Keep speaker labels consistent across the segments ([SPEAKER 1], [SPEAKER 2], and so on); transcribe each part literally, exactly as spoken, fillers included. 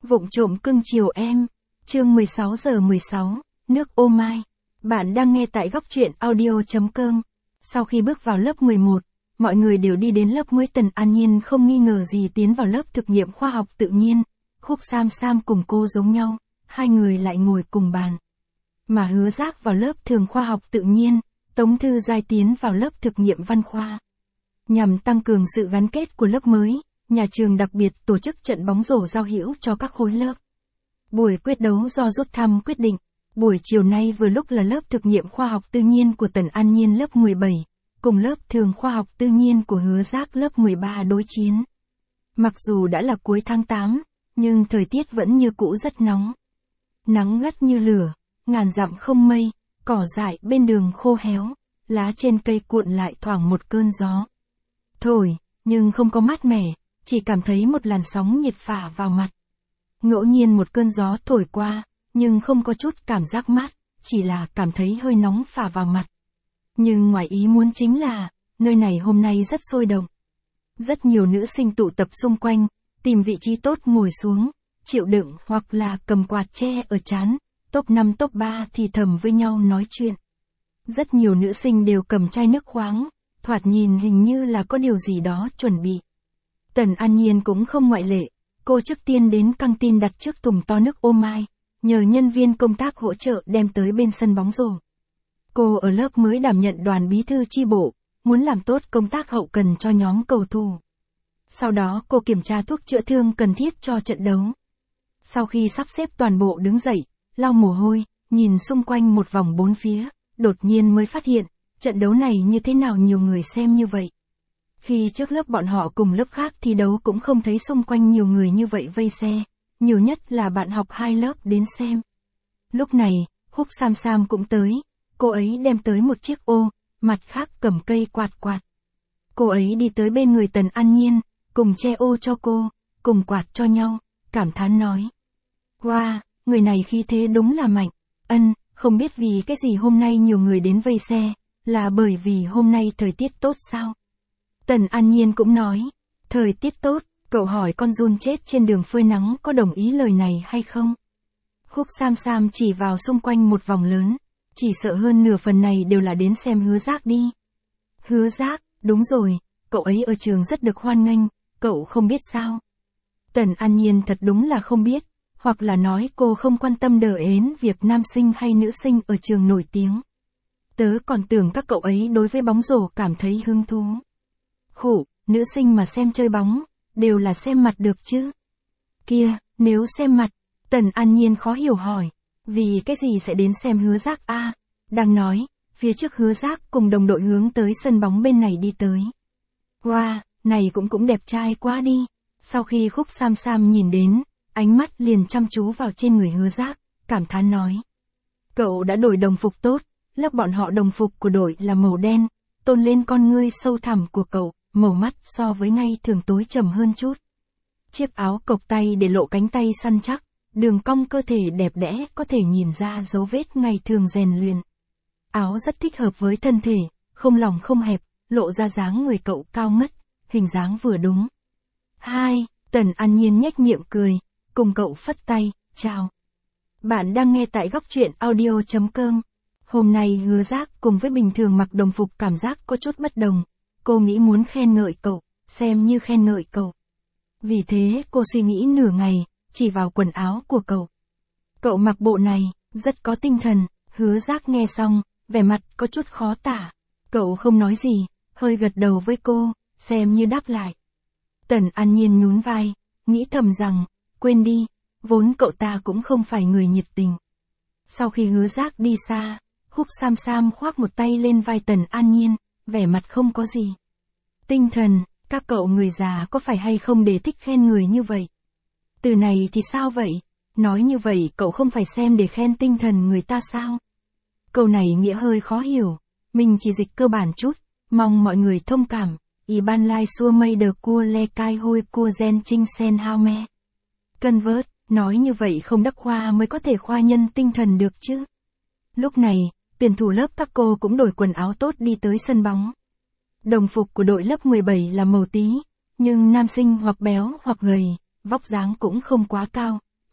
[SPEAKER 1] Vụng trộm cưng chiều em. Chương mười sáu giờ mười sáu, nước ô mai. Bạn đang nghe tại góc truyện audio chấm com. Sau khi bước vào lớp mười một, mọi người đều đi đến lớp mới. Tần An Nhiên không nghi ngờ gì tiến vào lớp thực nghiệm khoa học tự nhiên. Khúc Sam Sam cùng cô giống nhau, hai người lại ngồi cùng bàn. Mà Hứa Giác vào lớp thường khoa học tự nhiên, Tống Thư Giai tiến vào lớp thực nghiệm văn khoa. Nhằm tăng cường sự gắn kết của lớp mới, nhà trường đặc biệt tổ chức trận bóng rổ giao hữu cho các khối lớp. Buổi quyết đấu do rút thăm quyết định, buổi chiều nay vừa lúc là lớp thực nghiệm khoa học tự nhiên của Tần An Nhiên lớp mười bảy, cùng lớp thường khoa học tự nhiên của Hứa Giác lớp mười ba đối chiến. Mặc dù đã là cuối tháng tám, nhưng thời tiết vẫn như cũ rất nóng. Nắng gắt như lửa, ngàn dặm không mây, cỏ dại bên đường khô héo, lá trên cây cuộn lại thoảng một cơn gió. Thổi, nhưng không có mát mẻ, chỉ cảm thấy một làn sóng nhiệt phả vào mặt. Ngẫu nhiên một cơn gió thổi qua, nhưng không có chút cảm giác mát, chỉ là cảm thấy hơi nóng phả vào mặt. Nhưng ngoài ý muốn chính là, nơi này hôm nay rất sôi động. Rất nhiều nữ sinh tụ tập xung quanh, tìm vị trí tốt ngồi xuống, chịu đựng hoặc là cầm quạt che ở trán, top năm top ba thì thầm với nhau nói chuyện. Rất nhiều nữ sinh đều cầm chai nước khoáng, thoạt nhìn hình như là có điều gì đó chuẩn bị. Tần An Nhiên cũng không ngoại lệ, cô trước tiên đến căng tin đặt trước thùng to nước ô mai, nhờ nhân viên công tác hỗ trợ đem tới bên sân bóng rổ. Cô ở lớp mới đảm nhận đoàn bí thư chi bộ, muốn làm tốt công tác hậu cần cho nhóm cầu thủ. Sau đó cô kiểm tra thuốc chữa thương cần thiết cho trận đấu. Sau khi sắp xếp toàn bộ đứng dậy, lau mồ hôi, nhìn xung quanh một vòng bốn phía, đột nhiên mới phát hiện, trận đấu này như thế nào nhiều người xem như vậy. Khi trước lớp bọn họ cùng lớp khác thi đấu cũng không thấy xung quanh nhiều người như vậy vây xe, nhiều nhất là bạn học hai lớp đến xem. Lúc này, Khúc Sam Sam cũng tới, cô ấy đem tới một chiếc ô, mặt khác cầm cây quạt quạt. Cô ấy đi tới bên người Tần An Nhiên, cùng che ô cho cô, cùng quạt cho nhau, cảm thán nói. Wow, người này khí thế đúng là mạnh, ân, không biết vì cái gì hôm nay nhiều người đến vây xe, là bởi vì hôm nay thời tiết tốt sao? Tần An Nhiên cũng nói, thời tiết tốt, cậu hỏi con giun chết trên đường phơi nắng có đồng ý lời này hay không? Khúc Sam Sam chỉ vào xung quanh một vòng lớn, chỉ sợ hơn nửa phần này đều là đến xem Hứa Giác đi. Hứa Giác, đúng rồi, cậu ấy ở trường rất được hoan nghênh, cậu không biết sao? Tần An Nhiên thật đúng là không biết, hoặc là nói cô không quan tâm đờ ến việc nam sinh hay nữ sinh ở trường nổi tiếng. Tớ còn tưởng các cậu ấy đối với bóng rổ cảm thấy hứng thú. Khổ, nữ sinh mà xem chơi bóng, đều là xem mặt được chứ. Kia, nếu xem mặt, Tần An Nhiên khó hiểu hỏi, vì cái gì sẽ đến xem Hứa Giác a? À, đang nói, phía trước Hứa Giác cùng đồng đội hướng tới sân bóng bên này đi tới. Wow, này cũng cũng đẹp trai quá đi. Sau khi Khúc Sam Sam nhìn đến, ánh mắt liền chăm chú vào trên người Hứa Giác, cảm thán nói. Cậu đã đổi đồng phục tốt, lớp bọn họ đồng phục của đội là màu đen, tôn lên con ngươi sâu thẳm của cậu, màu mắt so với ngày thường tối trầm hơn chút. Chiếc áo cộc tay để lộ cánh tay săn chắc, đường cong cơ thể đẹp đẽ có thể nhìn ra dấu vết ngày thường rèn luyện. Áo rất thích hợp với thân thể, không lỏng không hẹp, lộ ra dáng người cậu cao ngất, hình dáng vừa đúng. Hai, Tần An Nhiên nhếch miệng cười, cùng cậu phất tay, chào. Bạn đang nghe tại góc truyện audio chấm com. Hôm nay Hứa Giác cùng với bình thường mặc đồng phục cảm giác có chút bất đồng. Cô nghĩ muốn khen ngợi cậu, xem như khen ngợi cậu. Vì thế cô suy nghĩ nửa ngày, chỉ vào quần áo của cậu. Cậu mặc bộ này, rất có tinh thần. Hứa Giác nghe xong, vẻ mặt có chút khó tả. Cậu không nói gì, hơi gật đầu với cô, xem như đáp lại. Tần An Nhiên nhún vai, nghĩ thầm rằng, quên đi, vốn cậu ta cũng không phải người nhiệt tình. Sau khi Hứa Giác đi xa, Khúc Sam Sam khoác một tay lên vai Tần An Nhiên, vẻ mặt không có gì. Tinh thần, các cậu người già có phải hay không để thích khen người như vậy? Từ này thì sao vậy? Nói như vậy cậu không phải xem để khen tinh thần người ta sao? Câu này nghĩa hơi khó hiểu, mình chỉ dịch cơ bản chút, mong mọi người thông cảm. Y ban lai xua mây đờ cua le cai hôi cua gen trinh sen hao me. Convert, nói như vậy không đắc khoa mới có thể khoa nhân tinh thần được chứ. Lúc này, tuyển thủ lớp các cô cũng đổi quần áo tốt đi tới sân bóng. Đồng phục của đội lớp mười bảy là màu tí, nhưng nam sinh hoặc béo hoặc gầy, vóc dáng cũng không quá cao,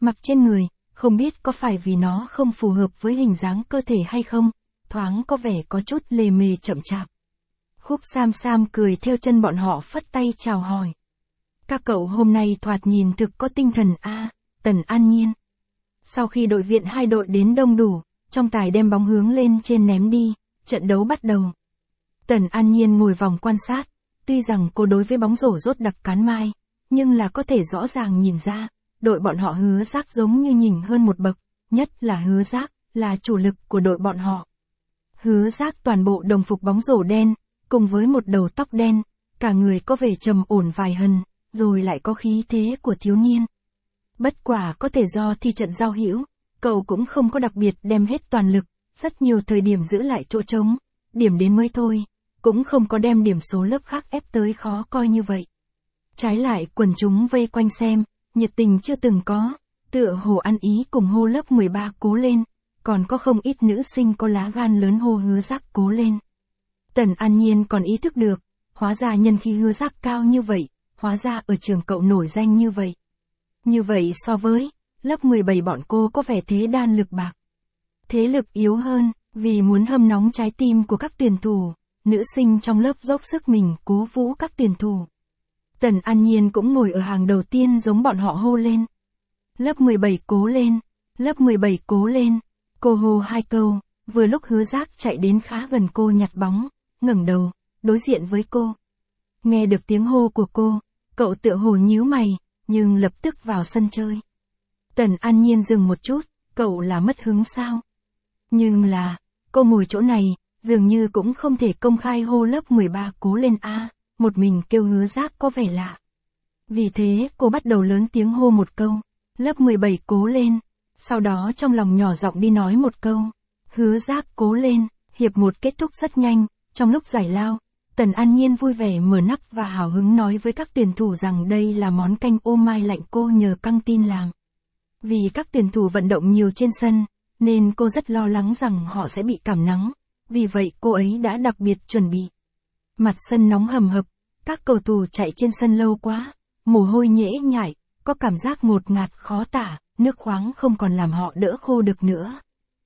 [SPEAKER 1] mặc trên người, không biết có phải vì nó không phù hợp với hình dáng cơ thể hay không, thoáng có vẻ có chút lề mề chậm chạp. Khúc Sam Sam cười theo chân bọn họ phất tay chào hỏi. Các cậu hôm nay thoạt nhìn thực có tinh thần a, à, Tần An Nhiên. Sau khi đội viện hai đội đến đông đủ, trọng tài đem bóng hướng lên trên ném đi, trận đấu bắt đầu. Tần An Nhiên ngồi vòng quan sát, tuy rằng cô đối với bóng rổ rốt đặc cán mai, nhưng là có thể rõ ràng nhìn ra, đội bọn họ Hứa Giác giống như nhỉnh hơn một bậc, nhất là Hứa Giác, là chủ lực của đội bọn họ. Hứa Giác toàn bộ đồng phục bóng rổ đen, cùng với một đầu tóc đen, cả người có vẻ trầm ổn vài hần, rồi lại có khí thế của thiếu niên. Bất quả có thể do thi trận giao hữu, cậu cũng không có đặc biệt đem hết toàn lực, rất nhiều thời điểm giữ lại chỗ trống, điểm đến mới thôi, cũng không có đem điểm số lớp khác ép tới khó coi như vậy. Trái lại quần chúng vây quanh xem, nhiệt tình chưa từng có, tựa hồ ăn ý cùng hô lớp mười ba cố lên, còn có không ít nữ sinh có lá gan lớn hô Hứa Giác cố lên. Tần An Nhiên còn ý thức được, hóa ra nhân khí Hứa Giác cao như vậy, hóa ra ở trường cậu nổi danh như vậy. Như vậy so với, lớp mười bảy bọn cô có vẻ thế đan lực bạc. Thế lực yếu hơn, vì muốn hâm nóng trái tim của các tuyển thủ, nữ sinh trong lớp dốc sức mình cố vũ các tuyển thủ. Tần An Nhiên cũng ngồi ở hàng đầu tiên giống bọn họ hô lên. Lớp mười bảy cố lên, lớp mười bảy cố lên, cô hô hai câu, vừa lúc Hứa Giác chạy đến khá gần cô nhặt bóng, ngẩng đầu, đối diện với cô. Nghe được tiếng hô của cô, cậu tựa hồ nhíu mày, nhưng lập tức vào sân chơi. Tần An Nhiên dừng một chút, cậu là mất hứng sao? Nhưng là, cô ngồi chỗ này, dường như cũng không thể công khai hô lớp mười ba cố lên a, một mình kêu Hứa Giác có vẻ lạ. Vì thế cô bắt đầu lớn tiếng hô một câu, lớp mười bảy cố lên, sau đó trong lòng nhỏ giọng đi nói một câu, Hứa Giác cố lên. Hiệp một kết thúc rất nhanh, trong lúc giải lao, Tần An Nhiên vui vẻ mở nắp và hào hứng nói với các tuyển thủ rằng đây là món canh ô mai lạnh cô nhờ căng tin làm. Vì các tuyển thủ vận động nhiều trên sân, nên cô rất lo lắng rằng họ sẽ bị cảm nắng, vì vậy cô ấy đã đặc biệt chuẩn bị. Mặt sân nóng hầm hập, các cầu thủ chạy trên sân lâu quá, mồ hôi nhễ nhại, có cảm giác ngột ngạt khó tả, nước khoáng không còn làm họ đỡ khô được nữa.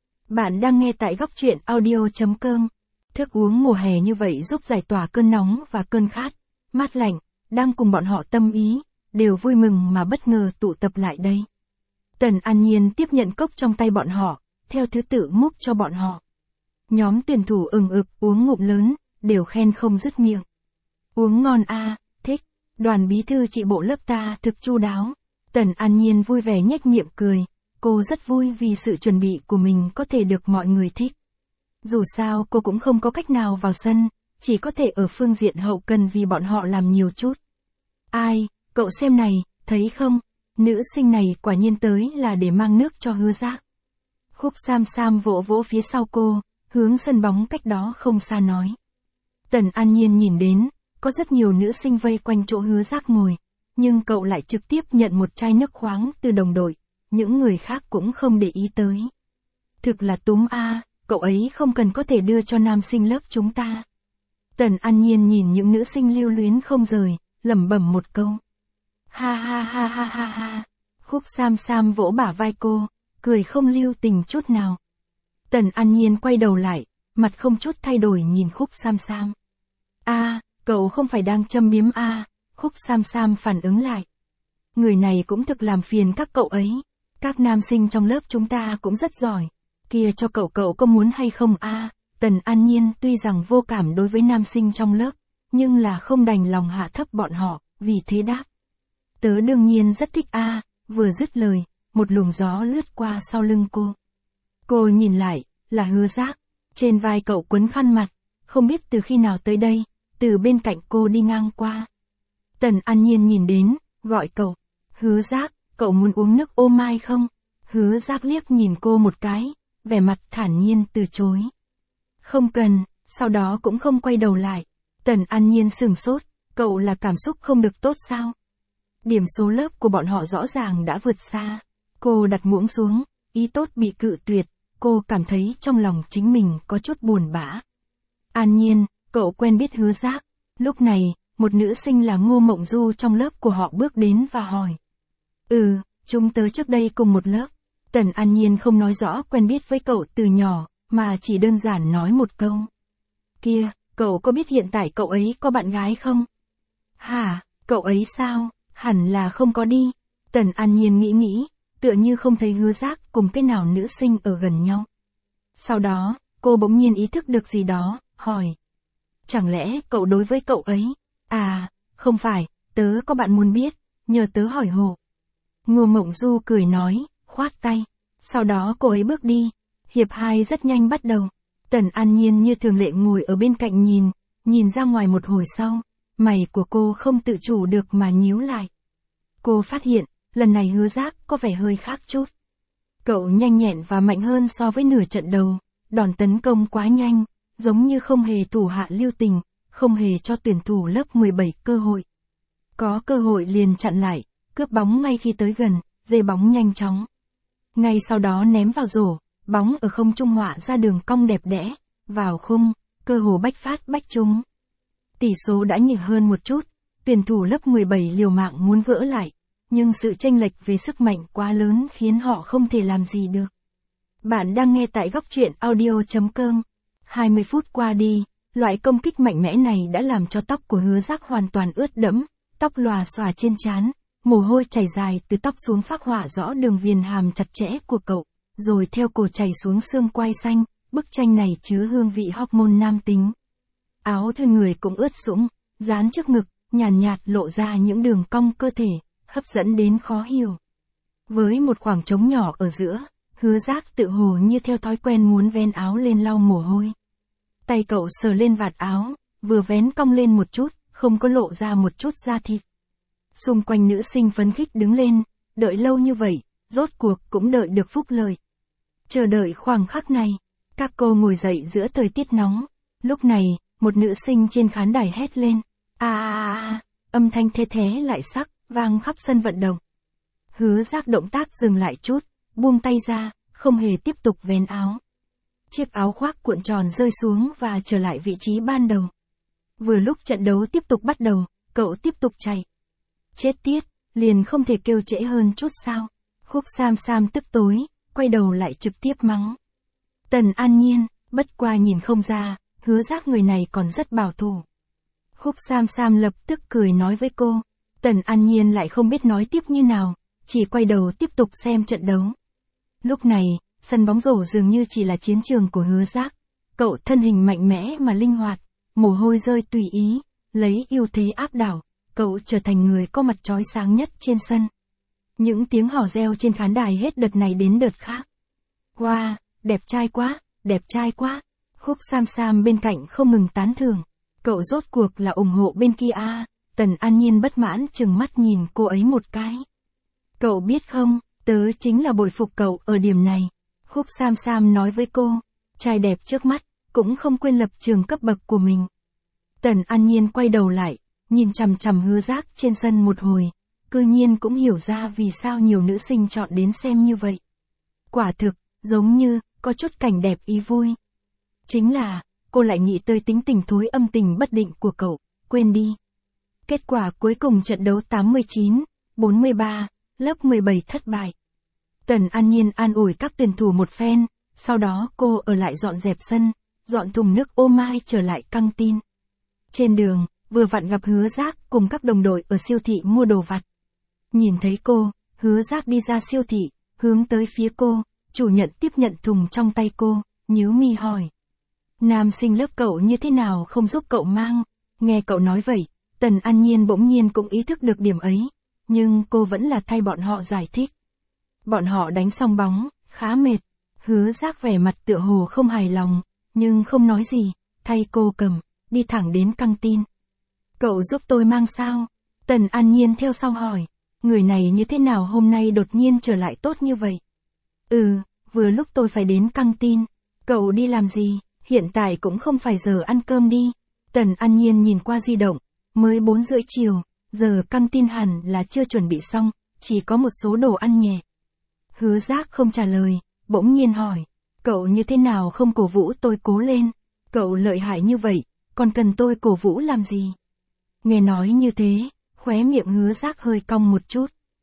[SPEAKER 1] Bạn đang nghe tại góc truyện audio chấm com. Thức uống mùa hè như vậy giúp giải tỏa cơn nóng và cơn khát, mát lạnh, đang cùng bọn họ tâm ý, đều vui mừng mà bất ngờ tụ tập lại đây. Tần An Nhiên tiếp nhận cốc trong tay bọn họ, theo thứ tự múc cho bọn họ. Nhóm tuyển thủ ừng ực uống ngụm lớn, đều khen không dứt miệng. Uống ngon a, à, thích, đoàn bí thư chị bộ lớp ta thực chu đáo. Tần An Nhiên vui vẻ nhếch miệng cười, cô rất vui vì sự chuẩn bị của mình có thể được mọi người thích. Dù sao cô cũng không có cách nào vào sân, chỉ có thể ở phương diện hậu cần vì bọn họ làm nhiều chút. Ai, cậu xem này, thấy không, nữ sinh này quả nhiên tới là để mang nước cho Hứa Giác. Khúc Sam Sam vỗ vỗ phía sau cô, hướng sân bóng cách đó không xa nói. Tần An Nhiên nhìn đến, có rất nhiều nữ sinh vây quanh chỗ Hứa Giác ngồi, nhưng cậu lại trực tiếp nhận một chai nước khoáng từ đồng đội, những người khác cũng không để ý tới. Thực là túm a, à, cậu ấy không cần có thể đưa cho nam sinh lớp chúng ta. Tần An Nhiên nhìn những nữ sinh lưu luyến không rời, lẩm bẩm một câu. Ha ha ha ha ha ha. Khúc Sam Sam vỗ bả vai cô, cười không lưu tình chút nào. Tần An Nhiên quay đầu lại, mặt không chút thay đổi nhìn Khúc Sam Sam. A, à, cậu không phải đang châm biếm a? À, Khúc Sam Sam phản ứng lại. Người này cũng thực làm phiền các cậu ấy. Các nam sinh trong lớp chúng ta cũng rất giỏi. Kia cho cậu cậu có muốn hay không a? À, Tần An Nhiên tuy rằng vô cảm đối với nam sinh trong lớp, nhưng là không đành lòng hạ thấp bọn họ, vì thế đáp. Tớ đương nhiên rất thích a, à, vừa dứt lời, một luồng gió lướt qua sau lưng cô. Cô nhìn lại, là Hứa Giác, trên vai cậu quấn khăn mặt, không biết từ khi nào tới đây, từ bên cạnh cô đi ngang qua. Tần An Nhiên nhìn đến, gọi cậu, Hứa Giác, cậu muốn uống nước ô mai không? Hứa Giác liếc nhìn cô một cái, vẻ mặt thản nhiên từ chối. Không cần, sau đó cũng không quay đầu lại. Tần An Nhiên sửng sốt, cậu là cảm xúc không được tốt sao? Điểm số lớp của bọn họ rõ ràng đã vượt xa. Cô đặt muỗng xuống, ý tốt bị cự tuyệt, cô cảm thấy trong lòng chính mình có chút buồn bã. An Nhiên, cậu quen biết Hứa Giác. Lúc này, một nữ sinh là Ngô Mộng Du trong lớp của họ bước đến và hỏi. Ừ, Chúng tớ trước đây cùng một lớp. Tần An Nhiên không nói rõ quen biết với cậu từ nhỏ, mà chỉ đơn giản nói một câu. Kia, cậu có biết hiện tại cậu ấy có bạn gái không? Hả, cậu ấy sao? Hẳn là không có đi. Tần An Nhiên nghĩ nghĩ, tựa như không thấy Hứa Giác cùng cái nào nữ sinh ở gần nhau. Sau đó, cô bỗng nhiên ý thức được gì đó, hỏi. Chẳng lẽ cậu đối với cậu ấy? À, không phải, tớ có bạn muốn biết, nhờ tớ hỏi hộ. Ngô Mộng Du cười nói, khoát tay. Sau đó cô ấy bước đi. Hiệp hai rất nhanh bắt đầu. Tần An Nhiên như thường lệ ngồi ở bên cạnh nhìn, nhìn ra ngoài một hồi sau, mày của cô không tự chủ được mà nhíu lại. Cô phát hiện, lần này Hứa Giác có vẻ hơi khác chút. Cậu nhanh nhẹn và mạnh hơn so với nửa trận đầu, đòn tấn công quá nhanh, giống như không hề thủ hạ lưu tình, không hề cho tuyển thủ lớp mười bảy cơ hội. Có cơ hội liền chặn lại, cướp bóng ngay khi tới gần, dây bóng nhanh chóng. Ngay sau đó ném vào rổ, bóng ở không trung họa ra đường cong đẹp đẽ, vào khung, cơ hồ bách phát bách trúng. Tỷ số đã nhỉnh hơn một chút, tuyển thủ lớp mười bảy liều mạng muốn gỡ lại, nhưng sự chênh lệch về sức mạnh quá lớn khiến họ không thể làm gì được. Bạn đang nghe tại góc truyện audio chấm com. hai mươi phút qua đi, loại công kích mạnh mẽ này đã làm cho tóc của Hứa Giác hoàn toàn ướt đẫm, tóc lòa xòa trên trán, mồ hôi chảy dài từ tóc xuống phác họa rõ đường viền hàm chặt chẽ của cậu, rồi theo cổ chảy xuống xương quai xanh, bức tranh này chứa hương vị hormone nam tính. Áo thun người cũng ướt sũng, dán trước ngực, nhàn nhạt, nhạt lộ ra những đường cong cơ thể, hấp dẫn đến khó hiểu. Với một khoảng trống nhỏ ở giữa, Hứa Giác tự hồ như theo thói quen muốn vén áo lên lau mồ hôi. Tay cậu sờ lên vạt áo, vừa vén cong lên một chút, không có lộ ra một chút da thịt. Xung quanh nữ sinh phấn khích đứng lên, đợi lâu như vậy, rốt cuộc cũng đợi được phúc lợi. Chờ đợi khoảng khắc này, các cô ngồi dậy giữa thời tiết nóng. Lúc này, một nữ sinh trên khán đài hét lên. A a a, âm thanh thê thé lại sắc, vang khắp sân vận động. Hứa Giác động tác dừng lại chút, buông tay ra, không hề tiếp tục vén áo. Chiếc áo khoác cuộn tròn rơi xuống và trở lại vị trí ban đầu. Vừa lúc trận đấu tiếp tục bắt đầu, cậu tiếp tục chạy. Chết tiết, liền không thể kêu trễ hơn chút sao. Khúc Sam Sam tức tối, quay đầu lại trực tiếp mắng. Tần An Nhiên, bất qua nhìn không ra, Hứa Giác người này còn rất bảo thủ. Khúc Sam Sam lập tức cười nói với cô. Tần An Nhiên lại không biết nói tiếp như nào, chỉ quay đầu tiếp tục xem trận đấu. Lúc này, sân bóng rổ dường như chỉ là chiến trường của Hứa Giác. Cậu thân hình mạnh mẽ mà linh hoạt, mồ hôi rơi tùy ý, lấy ưu thế áp đảo, cậu trở thành người có mặt chói sáng nhất trên sân. Những tiếng hò reo trên khán đài hết đợt này đến đợt khác. Wow, đẹp trai quá, đẹp trai quá. Khúc Sam Sam bên cạnh không ngừng tán thưởng. Cậu rốt cuộc là ủng hộ bên kia à? Tần An Nhiên bất mãn chừng mắt nhìn cô ấy một cái. Cậu biết không, tớ chính là bội phục cậu ở điểm này. Khúc Sam Sam nói với cô, trai đẹp trước mắt, cũng không quên lập trường cấp bậc của mình. Tần An Nhiên quay đầu lại, nhìn chằm chằm Hứa Giác trên sân một hồi, cư nhiên cũng hiểu ra vì sao nhiều nữ sinh chọn đến xem như vậy. Quả thực, giống như, có chút cảnh đẹp ý vui. Chính là, cô lại nghĩ tới tính tình thối âm tình bất định của cậu, quên đi. Kết quả cuối cùng trận đấu tám mươi chín, bốn mươi ba, lớp mười bảy thất bại. Tần An Nhiên an ủi các tuyển thủ một phen, sau đó cô ở lại dọn dẹp sân, dọn thùng nước ô mai trở lại căng tin. Trên đường, vừa vặn gặp Hứa Giác cùng các đồng đội ở siêu thị mua đồ vặt. Nhìn thấy cô, Hứa Giác đi ra siêu thị, hướng tới phía cô, chủ nhận tiếp nhận thùng trong tay cô, nhíu mi hỏi. Nam sinh lớp cậu như thế nào không giúp cậu mang? Nghe cậu nói vậy, Tần An Nhiên bỗng nhiên cũng ý thức được điểm ấy, nhưng cô vẫn là thay bọn họ giải thích. Bọn họ đánh xong bóng, khá mệt. Hứa Giác vẻ mặt tựa hồ không hài lòng, nhưng không nói gì, thay cô cầm, đi thẳng đến căng tin. Cậu giúp tôi mang sao? Tần An Nhiên theo sau hỏi, người này như thế nào hôm nay đột nhiên trở lại tốt như vậy? Ừ, vừa lúc tôi phải đến căng tin. Cậu đi làm gì? Hiện tại cũng không phải giờ ăn cơm đi. Tần An Nhiên nhìn qua di động, mới bốn rưỡi chiều, giờ căng tin hẳn là chưa chuẩn bị xong, chỉ có một số đồ ăn nhẹ. Hứa Giác không trả lời, bỗng nhiên hỏi, cậu như thế nào không cổ vũ tôi cố lên? Cậu lợi hại như vậy, còn cần tôi cổ vũ làm gì? Nghe nói như thế, khóe miệng Hứa Giác hơi cong một chút.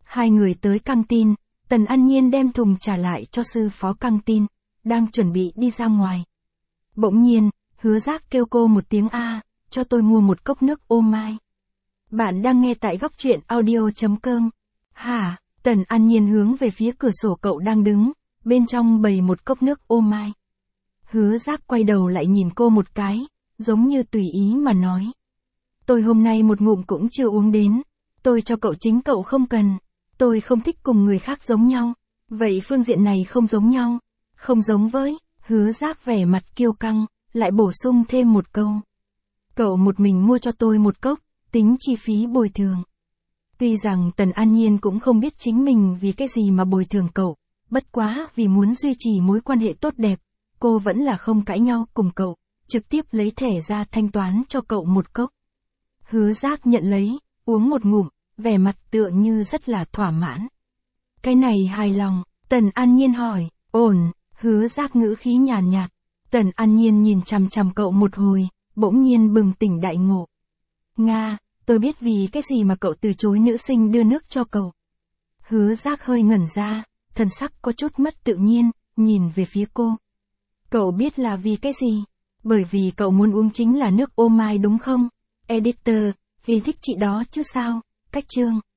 [SPEAKER 1] Hai người tới căng tin, Tần An Nhiên đem thùng trả lại cho sư phó căng tin, đang chuẩn bị đi ra ngoài. Bỗng nhiên, Hứa Giác kêu cô một tiếng a, cho tôi mua một cốc nước ô mai. Bạn đang nghe tại góc truyện audio.com. Hả? Tần An Nhiên hướng về phía cửa sổ cậu đang đứng, bên trong bày một cốc nước ô mai. Hứa Giác quay đầu lại nhìn cô một cái, giống như tùy ý mà nói. Tôi hôm nay một ngụm cũng chưa uống đến, tôi cho cậu chính cậu không cần, tôi không thích cùng người khác giống nhau, vậy phương diện này không giống nhau, không giống với, Hứa Giác vẻ mặt kiêu căng, lại bổ sung thêm một câu. Cậu một mình mua cho tôi một cốc, tính chi phí bồi thường. Tuy rằng Tần An Nhiên cũng không biết chính mình vì cái gì mà bồi thường cậu, bất quá vì muốn duy trì mối quan hệ tốt đẹp, cô vẫn là không cãi nhau cùng cậu, trực tiếp lấy thẻ ra thanh toán cho cậu một cốc. Hứa Giác nhận lấy, uống một ngụm, vẻ mặt tựa như rất là thỏa mãn. Cái này hài lòng, Tần An Nhiên hỏi, ổn, Hứa Giác ngữ khí nhàn nhạt, nhạt. Tần An Nhiên nhìn chằm chằm cậu một hồi, bỗng nhiên bừng tỉnh đại ngộ. Nga, tôi biết vì cái gì mà cậu từ chối nữ sinh đưa nước cho cậu. Hứa Giác hơi ngẩn ra, thần sắc có chút mất tự nhiên, nhìn về phía cô. Cậu biết là vì cái gì? Bởi vì cậu muốn uống chính là nước ô mai đúng không? Editor, vì thích chị đó chứ sao? Cách chương.